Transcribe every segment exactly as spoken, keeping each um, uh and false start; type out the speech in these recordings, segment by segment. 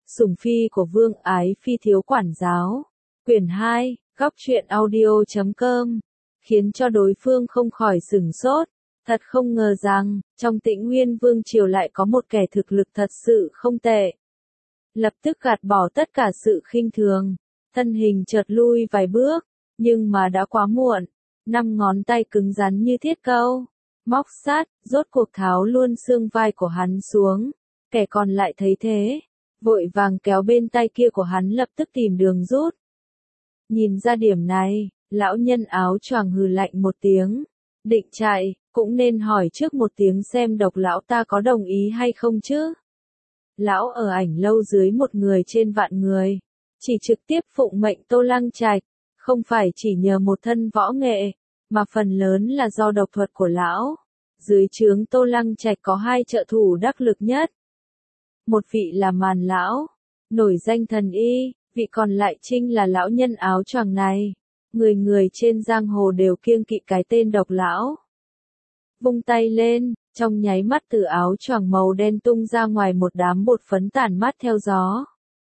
Sủng phi của Vương Ái Phi thiếu quản giáo. Quyển hai, góc truyện audio chấm com. Khiến cho đối phương không khỏi sửng sốt. Thật không ngờ rằng, trong Tĩnh Nguyên Vương triều lại có một kẻ thực lực thật sự không tệ. Lập tức gạt bỏ tất cả sự khinh thường. Thân hình chợt lui vài bước, nhưng mà đã quá muộn. Năm ngón tay cứng rắn như thiết câu. Móc sát, rốt cuộc tháo luôn xương vai của hắn xuống. Kẻ còn lại thấy thế, vội vàng kéo bên tay kia của hắn lập tức tìm đường rút. Nhìn ra điểm này, lão nhân áo choàng hừ lạnh một tiếng. Định chạy, cũng nên hỏi trước một tiếng xem Độc lão ta có đồng ý hay không chứ. Lão ở Ảnh Lâu dưới một người trên vạn người. Chỉ trực tiếp phụng mệnh Tô Lăng Trạch, không phải chỉ nhờ một thân võ nghệ, mà phần lớn là do độc thuật của lão. Dưới trướng Tô Lăng Trạch có hai trợ thủ đắc lực nhất. Một vị là Màn lão, nổi danh thần y, vị còn lại chính là lão nhân áo choàng này. Người người trên giang hồ đều kiêng kỵ cái tên Độc lão. Vung tay lên, trong nháy mắt từ áo choàng màu đen tung ra ngoài một đám bột phấn tản mát theo gió.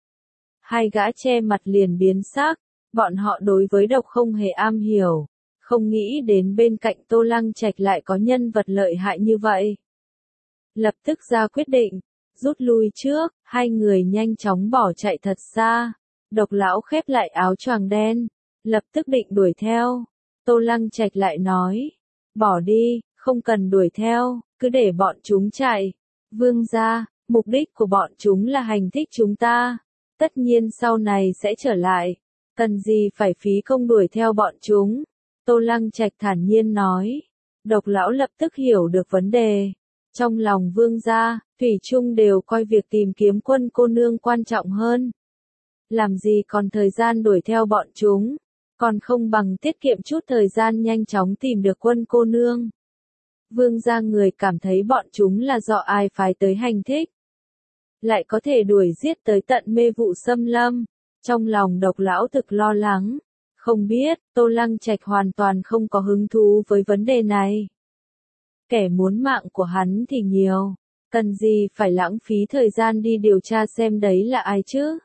Hai gã che mặt liền biến sắc, bọn họ đối với độc không hề am hiểu, không nghĩ đến bên cạnh Tô Lăng Trạch lại có nhân vật lợi hại như vậy. Lập tức ra quyết định, rút lui trước, hai người nhanh chóng bỏ chạy thật xa. Độc lão khép lại áo choàng đen, lập tức định đuổi theo. Tô Lăng Trạch lại nói, bỏ đi, không cần đuổi theo, cứ để bọn chúng chạy. Vương gia, mục đích của bọn chúng là hành thích chúng ta. Tất nhiên sau này sẽ trở lại, cần gì phải phí công đuổi theo bọn chúng. Tô Lăng Trạch thản nhiên nói. Độc lão lập tức hiểu được vấn đề. Trong lòng vương gia, thủy chung đều coi việc tìm kiếm Quân cô nương quan trọng hơn. Làm gì còn thời gian đuổi theo bọn chúng, còn không bằng tiết kiệm chút thời gian nhanh chóng tìm được Quân cô nương. Vương gia người cảm thấy bọn chúng là do ai phái tới hành thích, lại có thể đuổi giết tới tận Mê Vụ Xâm Lâm. Trong lòng Độc lão thực lo lắng, không biết Tô Lăng Trạch hoàn toàn không có hứng thú với vấn đề này. Kẻ muốn mạng của hắn thì nhiều, cần gì phải lãng phí thời gian đi điều tra xem đấy là ai chứ.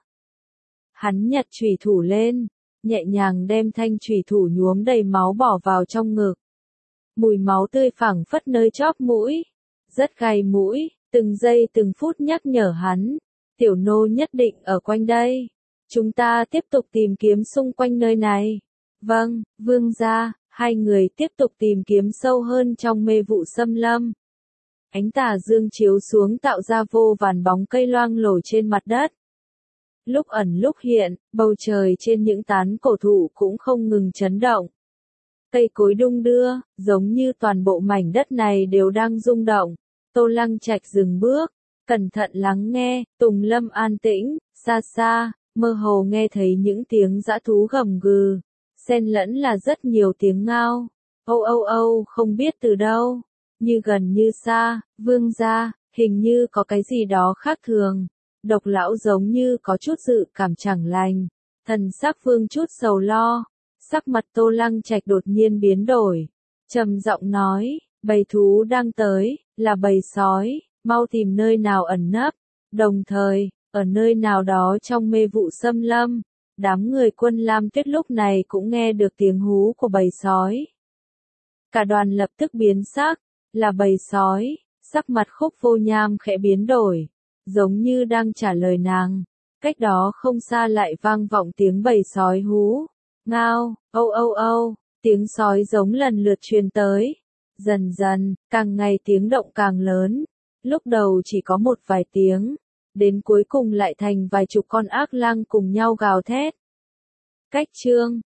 Hắn nhặt chùy thủ lên, nhẹ nhàng đem thanh chùy thủ nhuốm đầy máu bỏ vào trong ngực. Mùi máu tươi phảng phất nơi chóp mũi, rất gai mũi, từng giây từng phút nhắc nhở hắn, tiểu nô nhất định ở quanh đây. Chúng ta tiếp tục tìm kiếm xung quanh nơi này. Vâng, vương gia. Hai người tiếp tục tìm kiếm sâu hơn trong Mê Vụ Xâm Lâm. Ánh tà dương chiếu xuống tạo ra vô vàn bóng cây loang lổ trên mặt đất. Lúc ẩn lúc hiện, bầu trời trên những tán cổ thụ cũng không ngừng chấn động. Cây cối đung đưa, giống như toàn bộ mảnh đất này đều đang rung động. Tô Lăng Trạch dừng bước, cẩn thận lắng nghe. Tùng lâm an tĩnh, xa xa, mơ hồ nghe thấy những tiếng dã thú gầm gừ. Xen lẫn là rất nhiều tiếng ngao, âu âu âu không biết từ đâu, như gần như xa. Vương gia, hình như có cái gì đó khác thường. Độc lão giống như có chút dự cảm chẳng lành, thần sắc vương chút sầu lo. Sắc mặt Tô Lăng Trạch đột nhiên biến đổi, trầm giọng nói, bầy thú đang tới, là bầy sói, mau tìm nơi nào ẩn nấp. Đồng thời, ở nơi nào đó trong Mê Vụ Xâm Lâm, đám người Quân Lam Tuyết lúc này cũng nghe được tiếng hú của bầy sói. Cả đoàn lập tức biến sắc, là bầy sói. Sắc mặt Khúc Vô Nham khẽ biến đổi, giống như đang trả lời nàng. Cách đó không xa lại vang vọng tiếng bầy sói hú, ngao, âu âu âu, tiếng sói giống lần lượt truyền tới. Dần dần, càng ngày tiếng động càng lớn, lúc đầu chỉ có một vài tiếng, đến cuối cùng lại thành vài chục con ác lang cùng nhau gào thét. Cách chương